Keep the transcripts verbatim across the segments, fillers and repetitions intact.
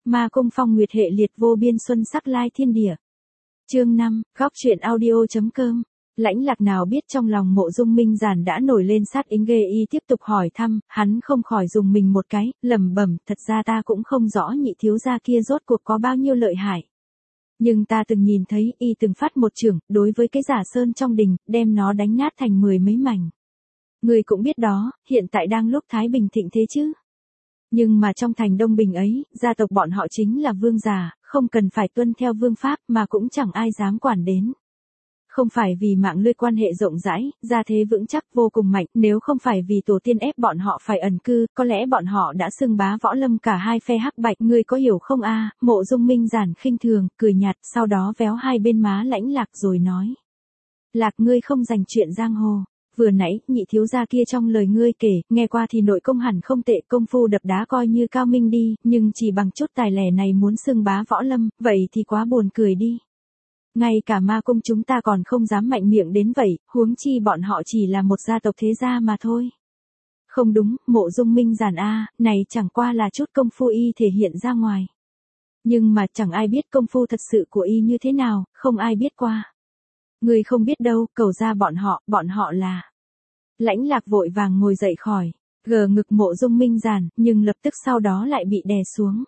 Ma Cung Phong Nguyệt hệ liệt vô biên xuân sắc lai thiên địa. Chương năm, góc truyện audio.com. Lãnh Lạc nào biết trong lòng Mộ Dung Minh Giản đã nổi lên sát ý ghê, y tiếp tục hỏi thăm, hắn không khỏi dùng mình một cái, lẩm bẩm, thật ra ta cũng không rõ nhị thiếu gia kia rốt cuộc có bao nhiêu lợi hại. Nhưng ta từng nhìn thấy y từng phát một chưởng đối với cái giả sơn trong đình, đem nó đánh nát thành mười mấy mảnh. Người cũng biết đó, hiện tại đang lúc thái bình thịnh thế chứ. Nhưng mà trong thành Đông Bình ấy, gia tộc bọn họ chính là vương giả, không cần phải tuân theo vương pháp mà cũng chẳng ai dám quản đến. Không phải vì mạng lưới quan hệ rộng rãi, gia thế vững chắc vô cùng mạnh, nếu không phải vì tổ tiên ép bọn họ phải ẩn cư, có lẽ bọn họ đã xưng bá võ lâm cả hai phe hắc bạch. Ngươi có hiểu không a? Mộ Dung Minh Giản khinh thường, cười nhạt, sau đó véo hai bên má Lãnh Lạc rồi nói. Lạc, ngươi không dành chuyện giang hồ. Vừa nãy, nhị thiếu gia kia trong lời ngươi kể, nghe qua thì nội công hẳn không tệ, công phu đập đá coi như cao minh đi, nhưng chỉ bằng chút tài lẻ này muốn xưng bá võ lâm, vậy thì quá buồn cười đi. Ngay cả ma cung chúng ta còn không dám mạnh miệng đến vậy, huống chi bọn họ chỉ là một gia tộc thế gia mà thôi. Không đúng, Mộ Dung Minh Giản a, này chẳng qua là chút công phu y thể hiện ra ngoài. Nhưng mà chẳng ai biết công phu thật sự của y như thế nào, không ai biết qua. Người không biết đâu, cầu ra bọn họ, bọn họ là... Lãnh Lạc vội vàng ngồi dậy khỏi, gờ ngực Mộ Dung Minh Giản, nhưng lập tức sau đó lại bị đè xuống.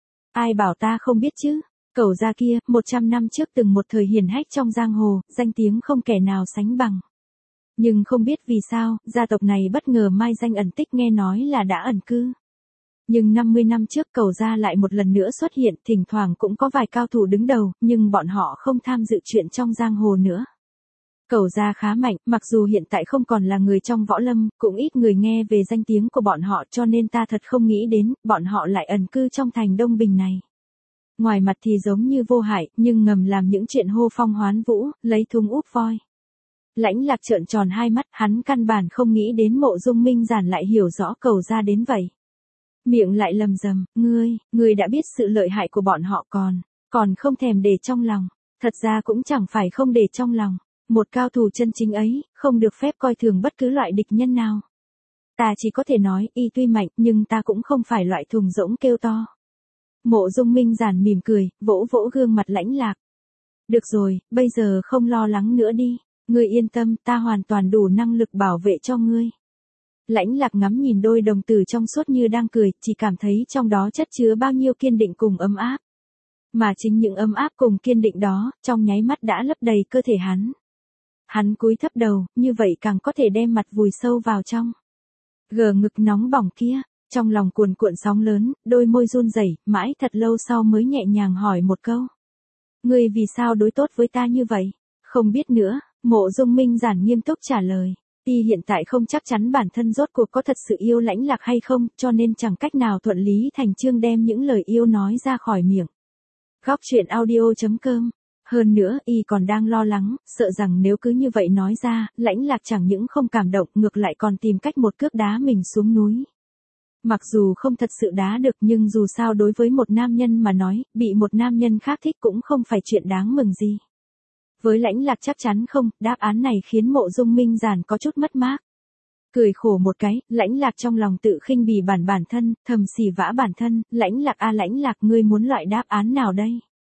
Ai bảo ta không biết chứ? Cẩu gia kia, một trăm năm trước từng một thời hiển hách trong giang hồ, danh tiếng không kẻ nào sánh bằng. Nhưng không biết vì sao, gia tộc này bất ngờ mai danh ẩn tích, nghe nói là đã ẩn cư. Nhưng năm mươi năm trước Cẩu gia lại một lần nữa xuất hiện, thỉnh thoảng cũng có vài cao thủ đứng đầu, nhưng bọn họ không tham dự chuyện trong giang hồ nữa. Cẩu gia khá mạnh, mặc dù hiện tại không còn là người trong võ lâm, cũng ít người nghe về danh tiếng của bọn họ, cho nên ta thật không nghĩ đến, bọn họ lại ẩn cư trong thành Đông Bình này. Ngoài mặt thì giống như vô hại, nhưng ngầm làm những chuyện hô phong hoán vũ, lấy thùng úp voi. Lãnh Lạc trợn tròn hai mắt, hắn căn bản không nghĩ đến Mộ Dung Minh Giản lại hiểu rõ Cẩu gia đến vậy. Miệng lại lầm rầm, ngươi, ngươi đã biết sự lợi hại của bọn họ còn, còn không thèm để trong lòng. Thật ra cũng chẳng phải không để trong lòng. Một cao thủ chân chính ấy, không được phép coi thường bất cứ loại địch nhân nào. Ta chỉ có thể nói, y tuy mạnh, nhưng ta cũng không phải loại thùng rỗng kêu to. Mộ Dung Minh Giản mỉm cười, vỗ vỗ gương mặt Lãnh Lạc. Được rồi, bây giờ không lo lắng nữa đi. Ngươi yên tâm, ta hoàn toàn đủ năng lực bảo vệ cho ngươi. Lãnh Lạc ngắm nhìn đôi đồng tử trong suốt như đang cười, chỉ cảm thấy trong đó chất chứa bao nhiêu kiên định cùng ấm áp. Mà chính những ấm áp cùng kiên định đó, trong nháy mắt đã lấp đầy cơ thể hắn. Hắn cúi thấp đầu, như vậy càng có thể đem mặt vùi sâu vào trong. Gờ ngực nóng bỏng kia, trong lòng cuồn cuộn sóng lớn, đôi môi run rẩy, mãi thật lâu sau mới nhẹ nhàng hỏi một câu. Ngươi vì sao đối tốt với ta như vậy? Không biết nữa, Mộ Dung Minh Giản nghiêm túc trả lời. Y hiện tại không chắc chắn bản thân rốt cuộc có thật sự yêu Lãnh Lạc hay không, cho nên chẳng cách nào thuận lý thành chương đem những lời yêu nói ra khỏi miệng. Góc truyện audio.com. Hơn nữa, y còn đang lo lắng, sợ rằng nếu cứ như vậy nói ra, Lãnh Lạc chẳng những không cảm động, ngược lại còn tìm cách một cước đá mình xuống núi. Mặc dù không thật sự đá được, nhưng dù sao đối với một nam nhân mà nói, bị một nam nhân khác thích cũng không phải chuyện đáng mừng gì. Với Lãnh Lạc chắc chắn không, đáp án này khiến Mộ Dung Minh Giản có chút mất mát. Cười khổ một cái, Lãnh Lạc trong lòng tự khinh bỉ bản bản thân, thầm xỉ vả bản thân, Lãnh Lạc a Lãnh Lạc, ngươi muốn loại đáp án nào đây?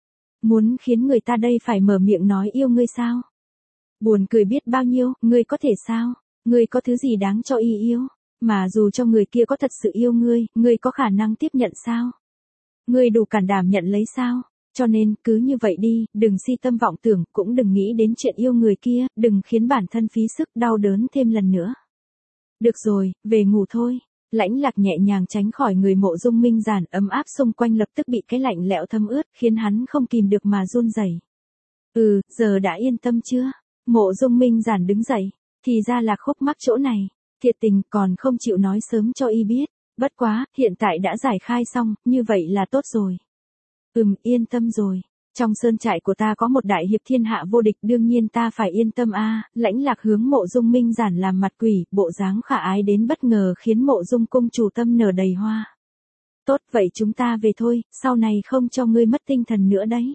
Muốn khiến người ta đây phải mở miệng nói yêu ngươi sao? Buồn cười biết bao nhiêu, ngươi có thể sao? Ngươi có thứ gì đáng cho y yêu? Mà dù cho người kia có thật sự yêu ngươi, ngươi có khả năng tiếp nhận sao? Ngươi đủ can đảm nhận lấy sao? Cho nên, cứ như vậy đi, đừng si tâm vọng tưởng, cũng đừng nghĩ đến chuyện yêu người kia, đừng khiến bản thân phí sức đau đớn thêm lần nữa. Được rồi, về ngủ thôi. Lãnh Lạc nhẹ nhàng tránh khỏi người Mộ Dung Minh Giản, ấm áp xung quanh lập tức bị cái lạnh lẽo thấm ướt, khiến hắn không kìm được mà run rẩy. Ừ, giờ đã yên tâm chưa? Mộ Dung Minh Giản đứng dậy, thì ra là khúc mắc chỗ này, thiệt tình còn không chịu nói sớm cho y biết, bất quá, hiện tại đã giải khai xong, như vậy là tốt rồi. Ừm, yên tâm rồi. Trong sơn trại của ta có một đại hiệp thiên hạ vô địch, đương nhiên ta phải yên tâm a. Lãnh Lạc hướng Mộ Dung Minh Giản làm mặt quỷ, bộ dáng khả ái đến bất ngờ khiến Mộ Dung cung chủ tâm nở đầy hoa. Tốt, vậy chúng ta về thôi, sau này không cho ngươi mất tinh thần nữa đấy.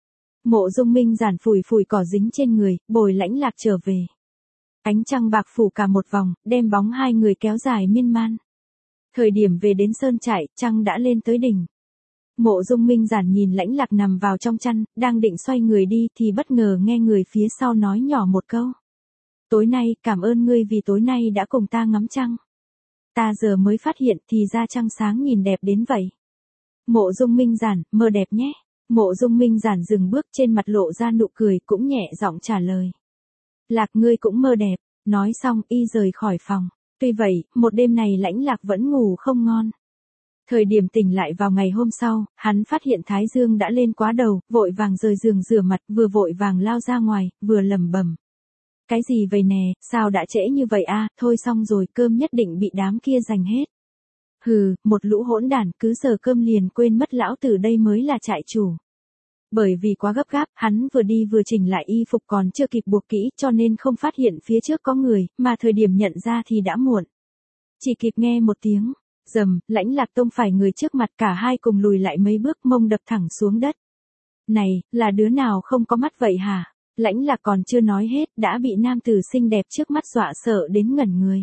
Mộ Dung Minh Giản phủi phủi cỏ dính trên người, bồi Lãnh Lạc trở về. Ánh trăng bạc phủ cả một vòng, đem bóng hai người kéo dài miên man. Thời điểm về đến sơn trại, trăng đã lên tới đỉnh. Mộ Dung Minh Giản nhìn Lãnh Lạc nằm vào trong chăn, đang định xoay người đi thì bất ngờ nghe người phía sau nói nhỏ một câu. Tối nay, cảm ơn ngươi vì tối nay đã cùng ta ngắm trăng. Ta giờ mới phát hiện thì ra trăng sáng nhìn đẹp đến vậy. Mộ Dung Minh Giản, mơ đẹp nhé. Mộ Dung Minh Giản dừng bước, trên mặt lộ ra nụ cười, cũng nhẹ giọng trả lời. Lạc, ngươi cũng mơ đẹp. Nói xong y rời khỏi phòng. Tuy vậy, một đêm này Lãnh Lạc vẫn ngủ không ngon. Thời điểm tỉnh lại vào ngày hôm sau, hắn phát hiện thái dương đã lên quá đầu, vội vàng rời giường rửa mặt, vừa vội vàng lao ra ngoài, vừa lẩm bẩm. Cái gì vậy nè, sao đã trễ như vậy a? Thôi xong rồi, cơm nhất định bị đám kia giành hết. Hừ, một lũ hỗn đản, cứ giờ cơm liền quên mất lão tử đây mới là trại chủ. Bởi vì quá gấp gáp, hắn vừa đi vừa chỉnh lại y phục còn chưa kịp buộc kỹ cho nên không phát hiện phía trước có người, mà thời điểm nhận ra thì đã muộn. Chỉ kịp nghe một tiếng, rầm, Lãnh Lạc tông phải người trước mặt, cả hai cùng lùi lại mấy bước, mông đập thẳng xuống đất. Này, là đứa nào không có mắt vậy hả? Lãnh Lạc còn chưa nói hết, đã bị nam tử xinh đẹp trước mắt dọa sợ đến ngẩn người.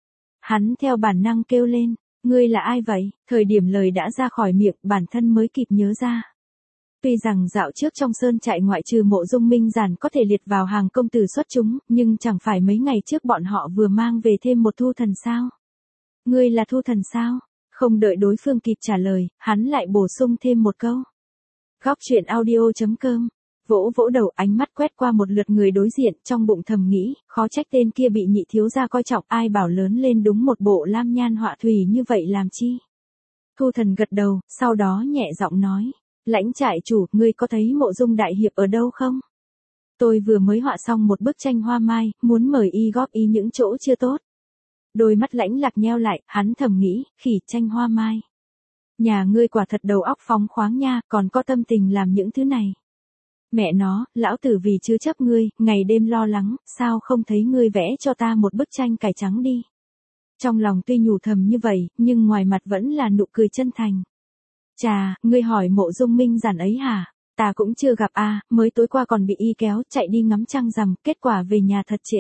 Hắn theo bản năng kêu lên, ngươi là ai vậy? Thời điểm lời đã ra khỏi miệng, bản thân mới kịp nhớ ra. Tuy rằng dạo trước trong sơn trại ngoại trừ Mộ Dung Minh Giản có thể liệt vào hàng công tử xuất chúng, nhưng chẳng phải mấy ngày trước bọn họ vừa mang về thêm một thu thần sao? Ngươi là thu thần sao? Không đợi đối phương kịp trả lời, hắn lại bổ sung thêm một câu. Góc truyện audio chấm com. Vỗ vỗ đầu, ánh mắt quét qua một lượt người đối diện, trong bụng thầm nghĩ, khó trách tên kia bị nhị thiếu gia coi trọng, ai bảo lớn lên đúng một bộ lam nhan họa thủy như vậy làm chi. Thu thần gật đầu, sau đó nhẹ giọng nói. Lãnh trại chủ, ngươi có thấy Mộ Dung đại hiệp ở đâu không? Tôi vừa mới họa xong một bức tranh hoa mai, muốn mời y góp ý những chỗ chưa tốt. Đôi mắt Lãnh Lạc nheo lại, hắn thầm nghĩ, khỉ tranh hoa mai. Nhà ngươi quả thật đầu óc phóng khoáng nha, còn có tâm tình làm những thứ này. Mẹ nó, lão tử vì chứa chấp ngươi, ngày đêm lo lắng, sao không thấy ngươi vẽ cho ta một bức tranh cải trắng đi. Trong lòng tuy nhủ thầm như vậy, nhưng ngoài mặt vẫn là nụ cười chân thành. Chà, ngươi hỏi Mộ Dung Minh Giản ấy hả? Ta cũng chưa gặp a, mới tối qua còn bị y kéo chạy đi ngắm trăng rằm, kết quả về nhà thật trễ.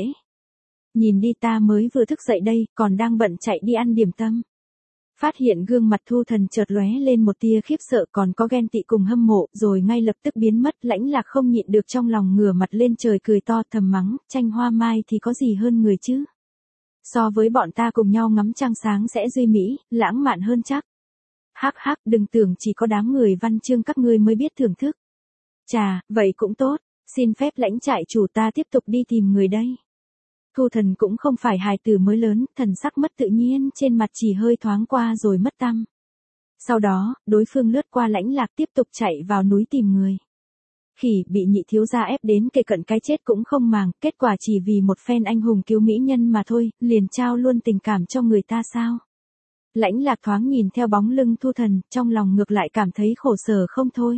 Nhìn đi, ta mới vừa thức dậy đây, còn đang bận chạy đi ăn điểm tâm. Phát hiện gương mặt thu thần chợt lóe lên một tia khiếp sợ, còn có ghen tị cùng hâm mộ, rồi ngay lập tức biến mất. Lãnh Lạc không nhịn được trong lòng ngửa mặt lên trời cười to, thầm mắng, tranh hoa mai thì có gì hơn người chứ? So với bọn ta cùng nhau ngắm trăng sáng sẽ duy mỹ, lãng mạn hơn chắc. Hắc hắc, đừng tưởng chỉ có đám người văn chương các ngươi mới biết thưởng thức. Chà, vậy cũng tốt, xin phép Lãnh trại chủ, ta tiếp tục đi tìm người đây. Thu thần cũng không phải hài tử mới lớn, thần sắc mất tự nhiên, trên mặt chỉ hơi thoáng qua rồi mất tăm. Sau đó, đối phương lướt qua Lãnh Lạc tiếp tục chạy vào núi tìm người. Khỉ bị nhị thiếu gia ép đến kề cận cái chết cũng không màng, kết quả chỉ vì một phen anh hùng cứu mỹ nhân mà thôi, liền trao luôn tình cảm cho người ta sao? Lãnh Lạc thoáng nhìn theo bóng lưng thu thần, trong lòng ngược lại cảm thấy khổ sở không thôi.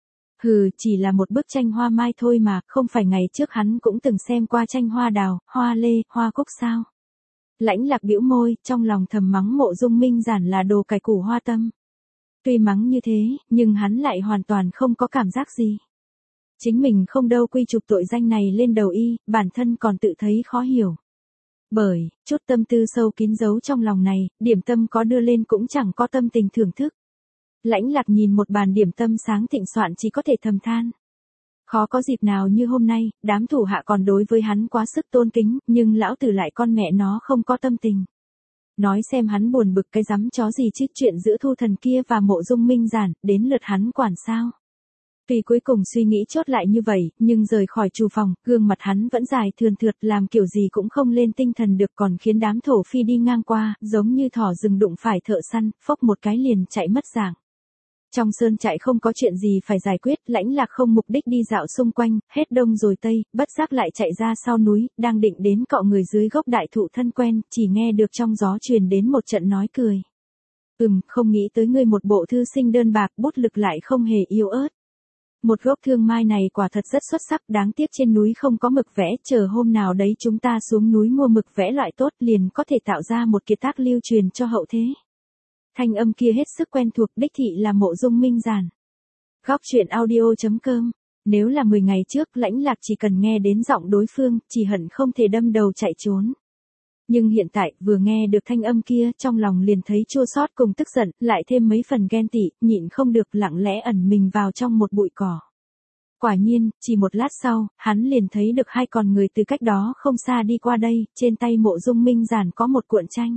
Hừ, chỉ là một bức tranh hoa mai thôi mà, không phải ngày trước hắn cũng từng xem qua tranh hoa đào, hoa lê, hoa cúc sao? Lãnh Lạc bĩu môi, trong lòng thầm mắng Mộ Dung Minh Giản là đồ cải củ hoa tâm. Tuy mắng như thế, nhưng hắn lại hoàn toàn không có cảm giác gì. Chính mình không đâu quy chụp tội danh này lên đầu y, bản thân còn tự thấy khó hiểu. Bởi, chút tâm tư sâu kín giấu trong lòng này, điểm tâm có đưa lên cũng chẳng có tâm tình thưởng thức. Lãnh Lạc nhìn một bàn điểm tâm sáng thịnh soạn chỉ có thể thầm than. Khó có dịp nào như hôm nay, đám thủ hạ còn đối với hắn quá sức tôn kính, nhưng lão tử lại con mẹ nó không có tâm tình. Nói xem hắn buồn bực cái rắm chó gì chứ, chuyện giữa thu thần kia và Mộ Dung Minh Giản, đến lượt hắn quản sao. Tuy cuối cùng suy nghĩ chốt lại như vậy, nhưng rời khỏi trù phòng, gương mặt hắn vẫn dài thườn thượt, làm kiểu gì cũng không lên tinh thần được, còn khiến đám thổ phi đi ngang qua, giống như thỏ rừng đụng phải thợ săn, phốc một cái liền chạy mất dạng. Trong sơn trại không có chuyện gì phải giải quyết, Lãnh Lạc không mục đích đi dạo xung quanh, hết đông rồi tây, bất giác lại chạy ra sau núi, đang định đến cọ người dưới gốc đại thụ thân quen, chỉ nghe được trong gió truyền đến một trận nói cười. Ừm, không nghĩ tới ngươi một bộ thư sinh đơn bạc, bút lực lại không hề yếu ớt. Một gốc thương mai này quả thật rất xuất sắc, đáng tiếc trên núi không có mực vẽ, chờ hôm nào đấy chúng ta xuống núi mua mực vẽ loại tốt liền có thể tạo ra một kiệt tác lưu truyền cho hậu thế. Thanh âm kia hết sức quen thuộc, đích thị là Mộ Dung Minh Giản. Góc truyện audio chấm com. Nếu là mười ngày trước, Lãnh Lạc chỉ cần nghe đến giọng đối phương, chỉ hận không thể đâm đầu chạy trốn. Nhưng hiện tại, vừa nghe được thanh âm kia, trong lòng liền thấy chua xót cùng tức giận, lại thêm mấy phần ghen tị, nhịn không được lặng lẽ ẩn mình vào trong một bụi cỏ. Quả nhiên, chỉ một lát sau, hắn liền thấy được hai con người từ cách đó không xa đi qua đây, trên tay Mộ Dung Minh Giản có một cuộn tranh.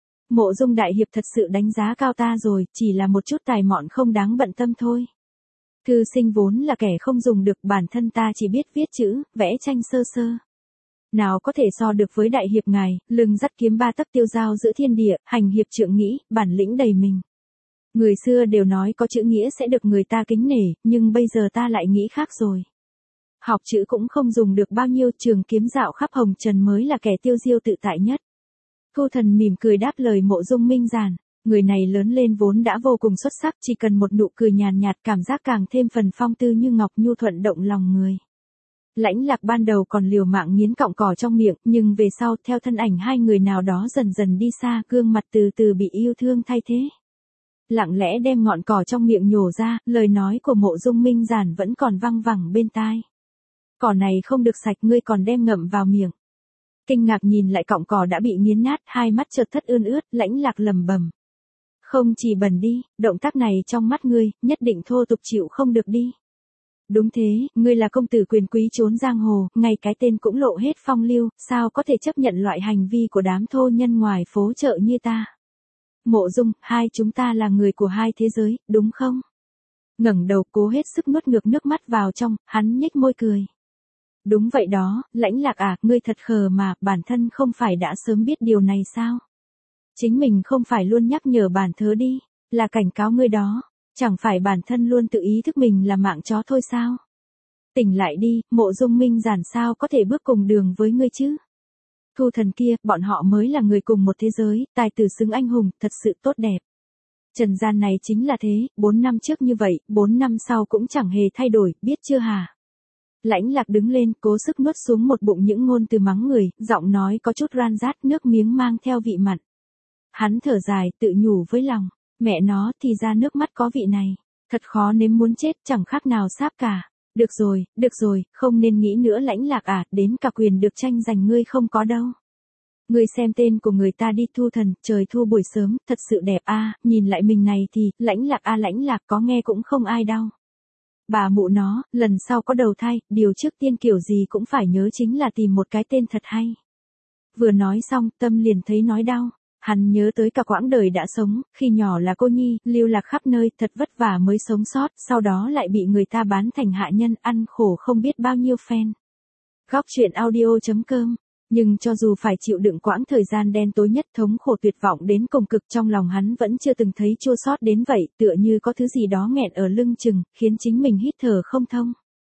Mộ Dung đại hiệp thật sự đánh giá cao ta rồi, chỉ là một chút tài mọn không đáng bận tâm thôi. Thư sinh vốn là kẻ không dùng được, bản thân ta chỉ biết viết chữ, vẽ tranh sơ sơ. Nào có thể so được với đại hiệp ngài, lưng dắt kiếm ba tấc tiêu dao giữa thiên địa, hành hiệp trượng nghĩ, bản lĩnh đầy mình. Người xưa đều nói có chữ nghĩa sẽ được người ta kính nể, nhưng bây giờ ta lại nghĩ khác rồi. Học chữ cũng không dùng được bao nhiêu, trường kiếm dạo khắp hồng trần mới là kẻ tiêu diêu tự tại nhất. Thu Thần mỉm cười đáp lời Mộ Dung Minh Giản, người này lớn lên vốn đã vô cùng xuất sắc, chỉ cần một nụ cười nhàn nhạt, cảm giác càng thêm phần phong tư như ngọc nhu thuận động lòng người. Lãnh Lạc ban đầu còn liều mạng nghiến cọng cỏ trong miệng, nhưng về sau theo thân ảnh hai người nào đó dần dần đi xa, gương mặt từ từ bị yêu thương thay thế. Lặng lẽ đem ngọn cỏ trong miệng nhổ ra, lời nói của Mộ Dung Minh Giản vẫn còn văng vẳng bên tai. Cỏ này không được sạch, ngươi còn đem ngậm vào miệng. Kinh ngạc nhìn lại cọng cỏ đã bị nghiến nát, hai mắt chợt thất ươn ướt, Lãnh Lạc lẩm bẩm. Không chỉ bẩn đi, động tác này trong mắt ngươi, nhất định thô tục chịu không được đi. Đúng thế, ngươi là công tử quyền quý trốn giang hồ, ngay cái tên cũng lộ hết phong lưu, sao có thể chấp nhận loại hành vi của đám thô nhân ngoài phố chợ như ta. Mộ Dung, hai chúng ta là người của hai thế giới, đúng không? Ngẩng đầu cố hết sức nuốt ngược nước mắt vào trong, hắn nhếch môi cười. Đúng vậy đó, Lãnh Lạc à, ngươi thật khờ mà, bản thân không phải đã sớm biết điều này sao? Chính mình không phải luôn nhắc nhở bản thớ đi, là cảnh cáo ngươi đó, chẳng phải bản thân luôn tự ý thức mình là mạng chó thôi sao? Tỉnh lại đi, Mộ Dung Minh Giản sao có thể bước cùng đường với ngươi chứ? Thu Thần kia, bọn họ mới là người cùng một thế giới, tài tử xứng anh hùng, thật sự tốt đẹp. Trần gian này chính là thế, bốn năm trước như vậy, bốn năm sau cũng chẳng hề thay đổi, biết chưa hả? Lãnh Lạc đứng lên, cố sức nuốt xuống một bụng những ngôn từ mắng người, giọng nói có chút ran rát, nước miếng mang theo vị mặn. Hắn thở dài, tự nhủ với lòng, mẹ nó thì ra nước mắt có vị này, thật khó nếm muốn chết, chẳng khác nào sáp cả. Được rồi, được rồi, không nên nghĩ nữa Lãnh Lạc à, đến cả quyền được tranh giành ngươi không có đâu. Ngươi xem tên của người ta đi, Thu Thần, trời thu buổi sớm, thật sự đẹp a, à, nhìn lại mình này thì, Lãnh Lạc a à, Lãnh Lạc có nghe cũng không ai đau. Bà mụ nó, lần sau có đầu thai, điều trước tiên kiểu gì cũng phải nhớ chính là tìm một cái tên thật hay. Vừa nói xong, tâm liền thấy nói đau. Hắn nhớ tới cả quãng đời đã sống, khi nhỏ là cô nhi, lưu lạc khắp nơi, thật vất vả mới sống sót, sau đó lại bị người ta bán thành hạ nhân, ăn khổ không biết bao nhiêu phen. Góc truyện audio chấm com. Nhưng cho dù phải chịu đựng quãng thời gian đen tối nhất, thống khổ tuyệt vọng đến cùng cực, trong lòng hắn vẫn chưa từng thấy chua xót đến vậy, tựa như có thứ gì đó nghẹn ở lưng chừng, khiến chính mình hít thở không thông.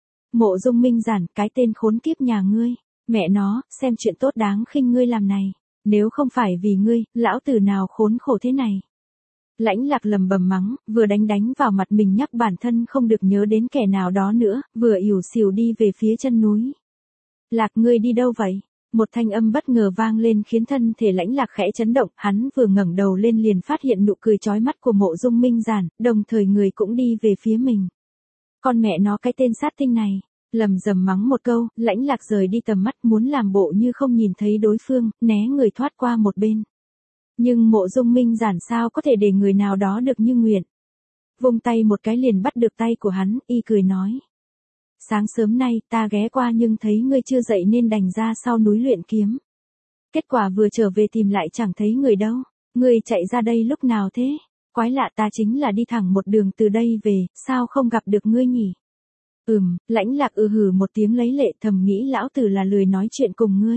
Mộ Dung Minh Giản, cái tên khốn kiếp nhà ngươi, mẹ nó, xem chuyện tốt đáng khinh ngươi làm này. Nếu không phải vì ngươi, lão tử nào khốn khổ thế này. Lãnh Lạc lầm bầm mắng, vừa đánh đánh vào mặt mình nhắc bản thân không được nhớ đến kẻ nào đó nữa, vừa ỉu xìu đi về phía chân núi. Lạc, ngươi đi đâu vậy? Một thanh âm bất ngờ vang lên khiến thân thể Lãnh Lạc khẽ chấn động, hắn vừa ngẩng đầu lên liền phát hiện nụ cười chói mắt của Mộ Dung Minh Giản, đồng thời người cũng đi về phía mình. Con mẹ nó cái tên sát tinh này. Lầm rầm mắng một câu, Lãnh Lạc rời đi tầm mắt, muốn làm bộ như không nhìn thấy đối phương, né người thoát qua một bên. Nhưng Mộ Dung Minh Giản sao có thể để người nào đó được như nguyện. Vung tay một cái liền bắt được tay của hắn, y cười nói. Sáng sớm nay ta ghé qua nhưng thấy ngươi chưa dậy nên đành ra sau núi luyện kiếm. Kết quả vừa trở về tìm lại chẳng thấy người đâu, ngươi chạy ra đây lúc nào thế? Quái lạ, ta chính là đi thẳng một đường từ đây về, sao không gặp được ngươi nhỉ? Ừm, Lãnh Lạc ừ hừ một tiếng lấy lệ, thầm nghĩ lão tử là lười nói chuyện cùng ngươi.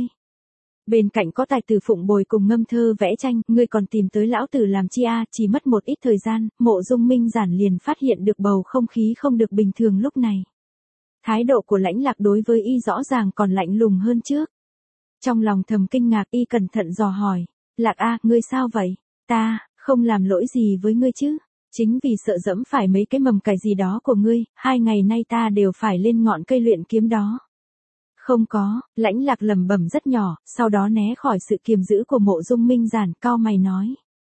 Bên cạnh có tài tử phụng bồi cùng ngâm thơ vẽ tranh, ngươi còn tìm tới lão tử làm chi a? Chỉ mất một ít thời gian, Mộ Dung Minh Giản liền phát hiện được bầu không khí không được bình thường lúc này. Thái độ của Lãnh Lạc đối với y rõ ràng còn lạnh lùng hơn trước. Trong lòng thầm kinh ngạc, y cẩn thận dò hỏi, Lạc a, ngươi sao vậy? Ta, không làm lỗi gì với ngươi chứ? Chính vì sợ dẫm phải mấy cái mầm cải gì đó của ngươi, hai ngày nay ta đều phải lên ngọn cây luyện kiếm đó. Không có, Lãnh Lạc lẩm bẩm rất nhỏ, sau đó né khỏi sự kiềm giữ của Mộ Dung Minh Giản, cau mày nói.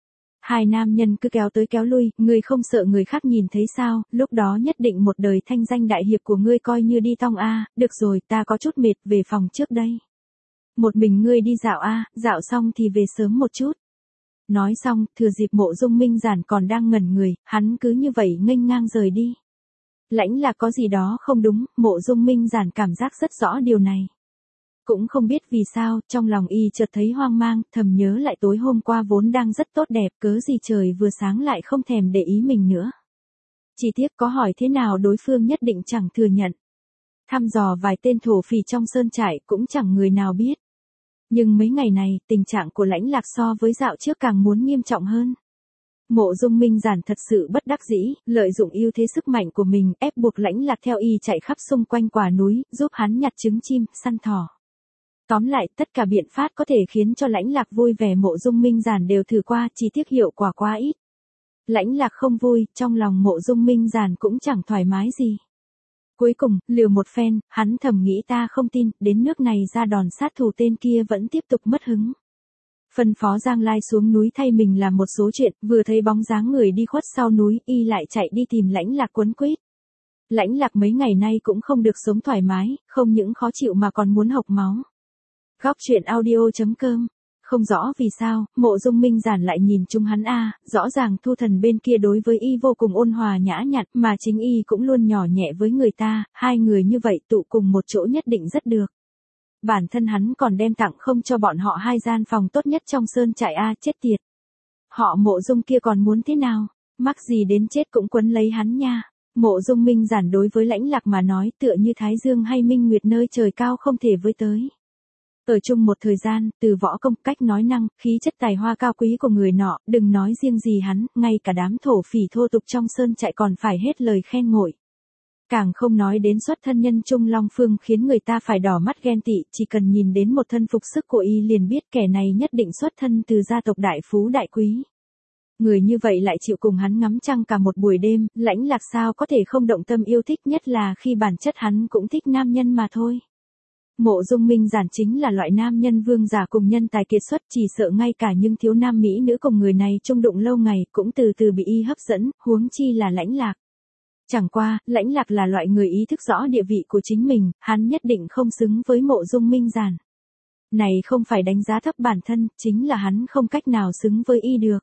Hai nam nhân cứ kéo tới kéo lui, ngươi không sợ người khác nhìn thấy sao, lúc đó nhất định một đời thanh danh đại hiệp của ngươi coi như đi tong a, được rồi, ta có chút mệt, về phòng trước đây. Một mình ngươi đi dạo a, dạo xong thì về sớm một chút. Nói xong, thừa dịp Mộ Dung Minh Giản còn đang ngẩn người, hắn cứ như vậy nghênh ngang rời đi. Lãnh Lạc có gì đó không đúng, Mộ Dung Minh Giản cảm giác rất rõ điều này. Cũng không biết vì sao, trong lòng y chợt thấy hoang mang, thầm nhớ lại tối hôm qua vốn đang rất tốt đẹp, cớ gì trời vừa sáng lại không thèm để ý mình nữa. Chỉ tiếc có hỏi thế nào đối phương nhất định chẳng thừa nhận. Thăm dò vài tên thổ phỉ trong sơn trại cũng chẳng người nào biết. Nhưng mấy ngày này, tình trạng của Lãnh Lạc so với dạo trước càng muốn nghiêm trọng hơn. Mộ Dung Minh Giản thật sự bất đắc dĩ, lợi dụng ưu thế sức mạnh của mình ép buộc Lãnh Lạc theo y chạy khắp xung quanh quả núi, giúp hắn nhặt trứng chim, săn thỏ. Tóm lại, tất cả biện pháp có thể khiến cho Lãnh Lạc vui vẻ Mộ Dung Minh Giản đều thử qua, chỉ tiếc hiệu quả quá ít. Lãnh Lạc không vui, trong lòng Mộ Dung Minh Giản cũng chẳng thoải mái gì. Cuối cùng, liều một phen, hắn thầm nghĩ ta không tin, đến nước này ra đòn sát thủ tên kia vẫn tiếp tục mất hứng. Phân phó Giang Lai xuống núi thay mình làm một số chuyện, vừa thấy bóng dáng người đi khuất sau núi, y lại chạy đi tìm Lãnh Lạc quấn quýt. Lãnh Lạc mấy ngày nay cũng không được sống thoải mái, không những khó chịu mà còn muốn hộc máu. Góc truyện audio chấm com. Không rõ vì sao, Mộ Dung Minh Giản lại nhìn chung hắn a, rõ ràng Thu Thần bên kia đối với y vô cùng ôn hòa nhã nhặn, mà chính y cũng luôn nhỏ nhẹ với người ta, hai người như vậy tụ cùng một chỗ nhất định rất được. Bản thân hắn còn đem tặng không cho bọn họ hai gian phòng tốt nhất trong sơn trại a, chết tiệt. Họ Mộ Dung kia còn muốn thế nào, mắc gì đến chết cũng quấn lấy hắn nha. Mộ Dung Minh Giản đối với Lãnh Lạc mà nói tựa như Thái Dương hay Minh Nguyệt nơi trời cao không thể với tới. Ở chung một thời gian, từ võ công, cách nói năng, khí chất tài hoa cao quý của người nọ, đừng nói riêng gì hắn, ngay cả đám thổ phỉ thô tục trong sơn trại còn phải hết lời khen ngợi. Càng không nói đến xuất thân nhân Trung Long Phương khiến người ta phải đỏ mắt ghen tị, chỉ cần nhìn đến một thân phục sức của y liền biết kẻ này nhất định xuất thân từ gia tộc đại phú đại quý. Người như vậy lại chịu cùng hắn ngắm trăng cả một buổi đêm, Lãnh Lạc sao có thể không động tâm yêu thích, nhất là khi bản chất hắn cũng thích nam nhân mà thôi. Mộ Dung Minh Giản chính là loại nam nhân vương giả cùng nhân tài kiệt xuất, chỉ sợ ngay cả những thiếu nam mỹ nữ cùng người này chung đụng lâu ngày cũng từ từ bị y hấp dẫn, huống chi là Lãnh Lạc. Chẳng qua, Lãnh Lạc là loại người ý thức rõ địa vị của chính mình, hắn nhất định không xứng với Mộ Dung Minh Giản. Này không phải đánh giá thấp bản thân, chính là hắn không cách nào xứng với y được.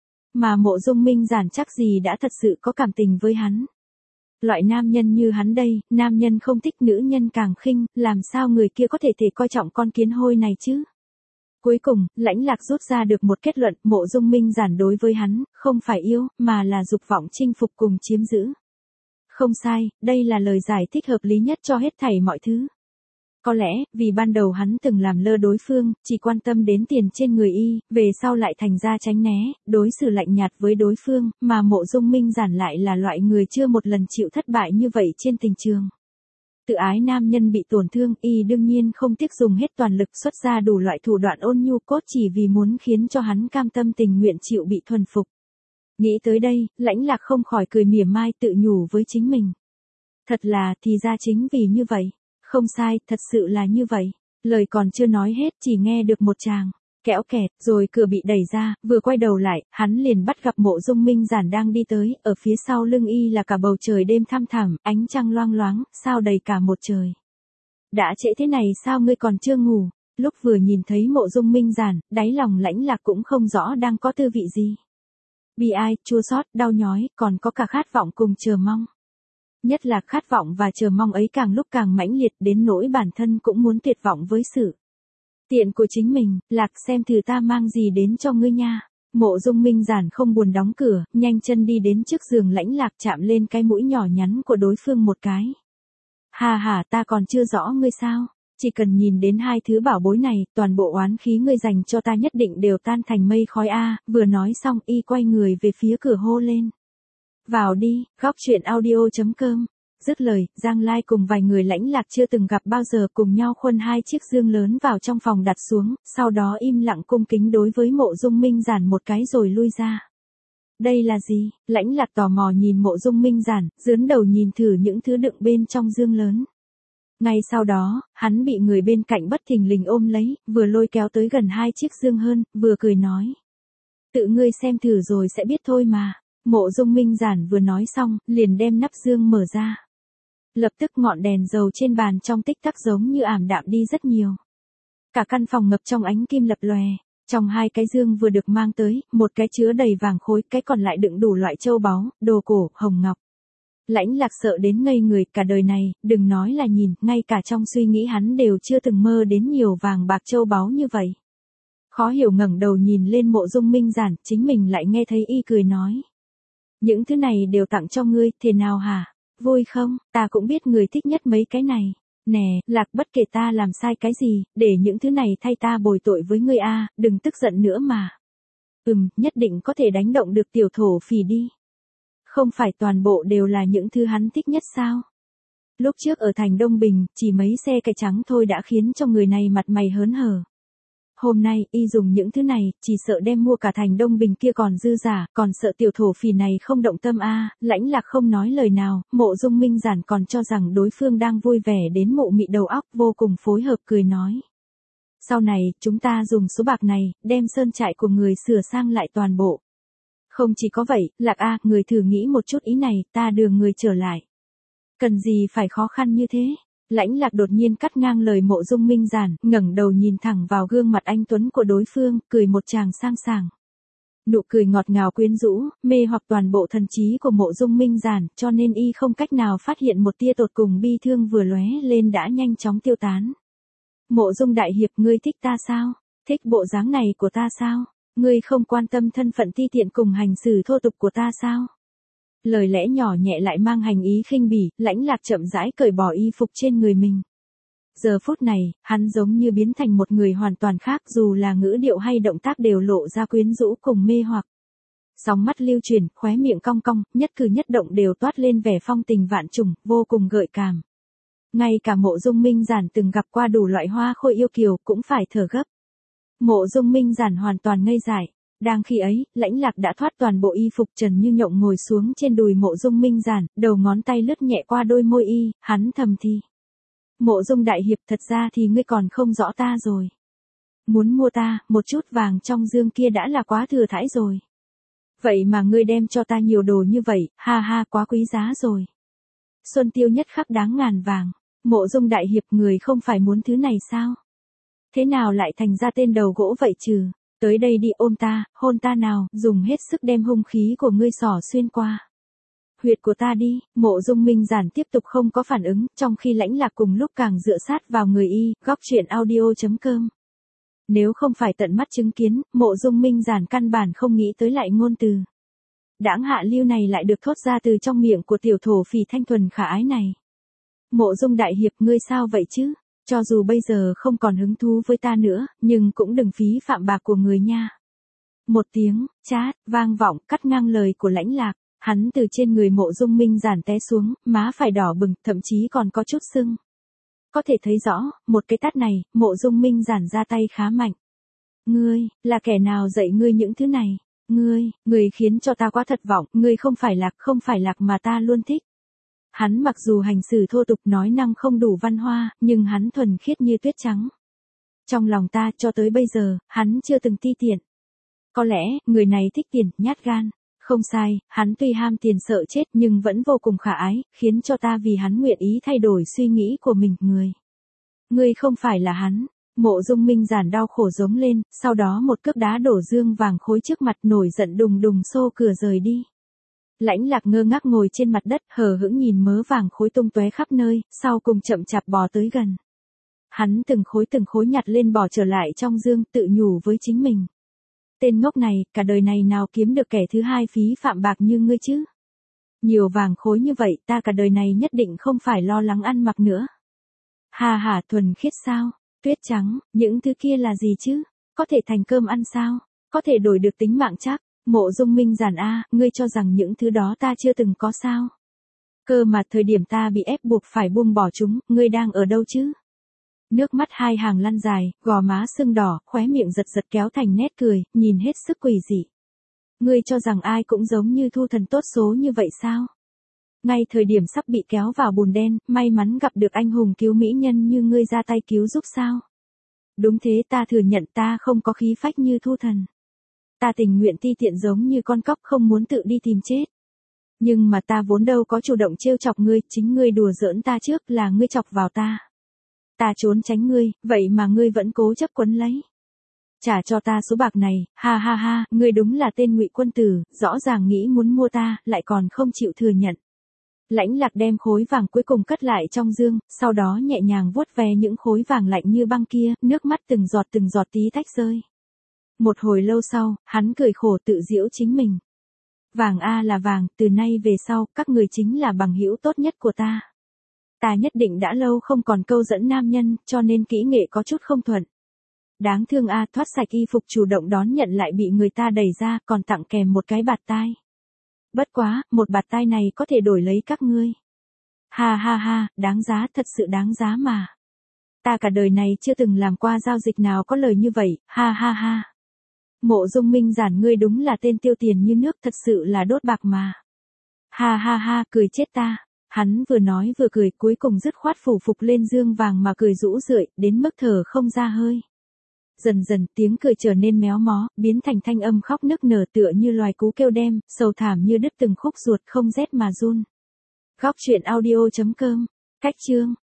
Mà Mộ Dung Minh Giản chắc gì đã thật sự có cảm tình với hắn. Loại nam nhân như hắn đây, nam nhân không thích nữ nhân càng khinh, làm sao người kia có thể thể coi trọng con kiến hôi này chứ? Cuối cùng, Lãnh Lạc rút ra được một kết luận, Mộ Dung Minh Giản đối với hắn, không phải yêu, mà là dục vọng chinh phục cùng chiếm giữ. Không sai, đây là lời giải thích hợp lý nhất cho hết thảy mọi thứ. Có lẽ, vì ban đầu hắn từng làm lơ đối phương, chỉ quan tâm đến tiền trên người y, về sau lại thành ra tránh né, đối xử lạnh nhạt với đối phương, mà Mộ Dung Minh Giản lại là loại người chưa một lần chịu thất bại như vậy trên tình trường. Tự ái nam nhân bị tổn thương, y đương nhiên không tiếc dùng hết toàn lực xuất ra đủ loại thủ đoạn ôn nhu cốt chỉ vì muốn khiến cho hắn cam tâm tình nguyện chịu bị thuần phục. Nghĩ tới đây, Lãnh Lạc không khỏi cười mỉa mai tự nhủ với chính mình. Thật là, thì ra chính vì như vậy. Không sai, thật sự là như vậy. Lời còn chưa nói hết chỉ nghe được một tràng kéo kẹt, rồi cửa bị đẩy ra, vừa quay đầu lại, hắn liền bắt gặp Mộ Dung Minh Giản đang đi tới, ở phía sau lưng y là cả bầu trời đêm thăm thẳm, ánh trăng loang loáng, sao đầy cả một trời. Đã trễ thế này sao ngươi còn chưa ngủ? Lúc vừa nhìn thấy Mộ Dung Minh Giản, đáy lòng Lãnh Lạc cũng không rõ đang có tư vị gì. Bi ai, chua xót, đau nhói, còn có cả khát vọng cùng chờ mong. Nhất là khát vọng và chờ mong ấy càng lúc càng mãnh liệt đến nỗi bản thân cũng muốn tuyệt vọng với sự tiện của chính mình. Lạc, xem thử ta mang gì đến cho ngươi nha. Mộ Dung Minh Giản không buồn đóng cửa, nhanh chân đi đến trước giường Lãnh Lạc, chạm lên cái mũi nhỏ nhắn của đối phương một cái. Hà hà, ta còn chưa rõ ngươi sao? Chỉ cần nhìn đến hai thứ bảo bối này, toàn bộ oán khí ngươi dành cho ta nhất định đều tan thành mây khói a. Vừa nói xong y quay người về phía cửa hô lên. Vào đi, góc truyện audio chấm com. Dứt lời, Giang Lai cùng vài người Lãnh Lạc chưa từng gặp bao giờ cùng nhau khuân hai chiếc dương lớn vào trong phòng đặt xuống, sau đó im lặng cung kính đối với Mộ Dung Minh Giản một cái rồi lui ra. Đây là gì? Lãnh Lạc tò mò nhìn Mộ Dung Minh Giản, dướn đầu nhìn thử những thứ đựng bên trong dương lớn. Ngay sau đó, hắn bị người bên cạnh bất thình lình ôm lấy, vừa lôi kéo tới gần hai chiếc dương hơn, vừa cười nói. Tự ngươi xem thử rồi sẽ biết thôi mà. Mộ Dung Minh Giản vừa nói xong, liền đem nắp dương mở ra. Lập tức ngọn đèn dầu trên bàn trong tích tắc giống như ảm đạm đi rất nhiều. Cả căn phòng ngập trong ánh kim lập lòe. Trong hai cái dương vừa được mang tới, một cái chứa đầy vàng khối, cái còn lại đựng đủ loại châu báu, đồ cổ, hồng ngọc. Lãnh Lạc sợ đến ngây người, cả đời này, đừng nói là nhìn, ngay cả trong suy nghĩ hắn đều chưa từng mơ đến nhiều vàng bạc châu báu như vậy. Khó hiểu ngẩng đầu nhìn lên Mộ Dung Minh Giản, chính mình lại nghe thấy y cười nói. Những thứ này đều tặng cho ngươi, thế nào hả? Vui không? Ta cũng biết người thích nhất mấy cái này. Nè, Lạc, bất kể ta làm sai cái gì, để những thứ này thay ta bồi tội với ngươi a, đừng tức giận nữa mà. Ừm, nhất định có thể đánh động được tiểu thổ phỉ đi. Không phải toàn bộ đều là những thứ hắn thích nhất sao? Lúc trước ở thành Đông Bình, chỉ mấy xe cái trắng thôi đã khiến cho người này mặt mày hớn hở. Hôm nay, y dùng những thứ này, chỉ sợ đem mua cả thành Đông Bình kia còn dư giả, còn sợ tiểu thổ phỉ này không động tâm a. Lãnh Lạc không nói lời nào, Mộ Dung Minh Giản còn cho rằng đối phương đang vui vẻ đến mụ mị đầu óc, vô cùng phối hợp cười nói. Sau này, chúng ta dùng số bạc này, đem sơn trại của người sửa sang lại toàn bộ. Không chỉ có vậy, Lạc a, người thử nghĩ một chút ý này, ta đưa người trở lại. Cần gì phải khó khăn như thế? Lãnh Lạc đột nhiên cắt ngang lời Mộ Dung Minh Giản, ngẩng đầu nhìn thẳng vào gương mặt anh tuấn của đối phương, cười một tràng sang sảng. Nụ cười ngọt ngào quyến rũ, mê hoặc toàn bộ thần trí của Mộ Dung Minh Giản, cho nên y không cách nào phát hiện một tia tột cùng bi thương vừa lóe lên đã nhanh chóng tiêu tán. Mộ Dung đại hiệp, ngươi thích ta sao? Thích bộ dáng này của ta sao? Ngươi không quan tâm thân phận ti tiện cùng hành xử thô tục của ta sao? Lời lẽ nhỏ nhẹ lại mang hành ý khinh bỉ, Lãnh Lạc chậm rãi cởi bỏ y phục trên người mình. Giờ phút này, hắn giống như biến thành một người hoàn toàn khác, dù là ngữ điệu hay động tác đều lộ ra quyến rũ cùng mê hoặc. Sóng mắt lưu chuyển, khóe miệng cong cong, nhất cử nhất động đều toát lên vẻ phong tình vạn trùng, vô cùng gợi cảm. Ngay cả Mộ Dung Minh Giản từng gặp qua đủ loại hoa khôi yêu kiều cũng phải thở gấp. Mộ Dung Minh Giản hoàn toàn ngây dại. Đang khi ấy, Lãnh Lạc đã thoát toàn bộ y phục, trần như nhộng ngồi xuống trên đùi Mộ Dung Minh Giản, đầu ngón tay lướt nhẹ qua đôi môi y, hắn thầm thì. Mộ Dung đại hiệp, thật ra thì ngươi còn không rõ ta rồi. Muốn mua ta, một chút vàng trong dương kia đã là quá thừa thãi rồi. Vậy mà ngươi đem cho ta nhiều đồ như vậy, ha ha, quá quý giá rồi. Xuân tiêu nhất khắc đáng ngàn vàng. Mộ Dung đại hiệp, người không phải muốn thứ này sao? Thế nào lại thành ra tên đầu gỗ vậy trừ? Tới đây đi, ôm ta, hôn ta nào, dùng hết sức đem hung khí của ngươi xỏ xuyên qua huyệt của ta đi. Mộ Dung Minh Giản tiếp tục không có phản ứng, trong khi Lãnh Lạc cùng lúc càng dựa sát vào người y. Góc truyện audio chấm com. Nếu không phải tận mắt chứng kiến, Mộ Dung Minh Giản căn bản không nghĩ tới lại ngôn từ đãng hạ lưu này lại được thốt ra từ trong miệng của tiểu thổ phỉ thanh thuần khả ái này. Mộ Dung đại hiệp, ngươi sao vậy chứ? Cho dù bây giờ không còn hứng thú với ta nữa, nhưng cũng đừng phí phạm bạc của người nha. Một tiếng, chát, vang vọng, cắt ngang lời của Lãnh Lạc. Hắn từ trên người Mộ Dung Minh Giản té xuống, má phải đỏ bừng, thậm chí còn có chút sưng. Có thể thấy rõ, một cái tát này, Mộ Dung Minh Giản ra tay khá mạnh. Ngươi, là kẻ nào dạy ngươi những thứ này? Ngươi, ngươi khiến cho ta quá thất vọng, ngươi không phải Lạc, không phải Lạc mà ta luôn thích. Hắn mặc dù hành xử thô tục, nói năng không đủ văn hoa, nhưng hắn thuần khiết như tuyết trắng. Trong lòng ta, cho tới bây giờ, hắn chưa từng ti tiện. Có lẽ, người này thích tiền, nhát gan. Không sai, hắn tuy ham tiền sợ chết nhưng vẫn vô cùng khả ái, khiến cho ta vì hắn nguyện ý thay đổi suy nghĩ của mình. Người. Ngươi không phải là hắn. Mộ Dung Minh Giản đau khổ giống lên, sau đó một cước đá đổ dương vàng khối trước mặt, nổi giận đùng đùng xô cửa rời đi. Lãnh Lạc ngơ ngác ngồi trên mặt đất, hờ hững nhìn mớ vàng khối tung tóe khắp nơi, sau cùng chậm chạp bò tới gần. Hắn từng khối từng khối nhặt lên bỏ trở lại trong dương, tự nhủ với chính mình. Tên ngốc này, cả đời này nào kiếm được kẻ thứ hai phí phạm bạc như ngươi chứ? Nhiều vàng khối như vậy, ta cả đời này nhất định không phải lo lắng ăn mặc nữa. Hà hà, thuần khiết sao? Tuyết trắng, những thứ kia là gì chứ? Có thể thành cơm ăn sao? Có thể đổi được tính mạng chắc? Mộ Dung Minh Giản a, ngươi cho rằng những thứ đó ta chưa từng có sao? Cơ mà thời điểm ta bị ép buộc phải buông bỏ chúng, ngươi đang ở đâu chứ? Nước mắt hai hàng lăn dài, gò má sưng đỏ, khóe miệng giật giật kéo thành nét cười, nhìn hết sức quỷ dị. Ngươi cho rằng ai cũng giống như Thu Thần tốt số như vậy sao? Ngay thời điểm sắp bị kéo vào bùn đen, may mắn gặp được anh hùng cứu mỹ nhân như ngươi ra tay cứu giúp sao? Đúng thế, ta thừa nhận ta không có khí phách như Thu Thần. Ta tình nguyện ti tiện giống như con cóc, không muốn tự đi tìm chết. Nhưng mà ta vốn đâu có chủ động trêu chọc ngươi, chính ngươi đùa giỡn ta trước, là ngươi chọc vào ta. Ta trốn tránh ngươi, vậy mà ngươi vẫn cố chấp quấn lấy. Trả cho ta số bạc này, ha ha ha, ngươi đúng là tên ngụy quân tử, rõ ràng nghĩ muốn mua ta, lại còn không chịu thừa nhận. Lãnh Lạc đem khối vàng cuối cùng cất lại trong dương, sau đó nhẹ nhàng vuốt ve những khối vàng lạnh như băng kia, nước mắt từng giọt từng giọt tí tách rơi. Một hồi lâu sau, hắn cười khổ tự giễu chính mình. Vàng a là vàng, từ nay về sau, các người chính là bằng hữu tốt nhất của ta. Ta nhất định đã lâu không còn câu dẫn nam nhân, cho nên kỹ nghệ có chút không thuận. Đáng thương a, thoát sạch y phục chủ động đón nhận lại bị người ta đẩy ra, còn tặng kèm một cái bạt tai. Bất quá, một bạt tai này có thể đổi lấy các ngươi. Ha ha ha, đáng giá, thật sự đáng giá mà. Ta cả đời này chưa từng làm qua giao dịch nào có lời như vậy, ha ha ha. Mộ Dung Minh Giản, ngươi đúng là tên tiêu tiền như nước, thật sự là đốt bạc mà. Ha ha ha, cười chết ta. Hắn vừa nói vừa cười, cuối cùng dứt khoát phủ phục lên dương vàng mà cười rũ rượi, đến mức thở không ra hơi. Dần dần, tiếng cười trở nên méo mó, biến thành thanh âm khóc nức nở tựa như loài cú kêu đêm, sầu thảm như đứt từng khúc ruột không rét mà run. Góc truyện audio chấm com. Cách chương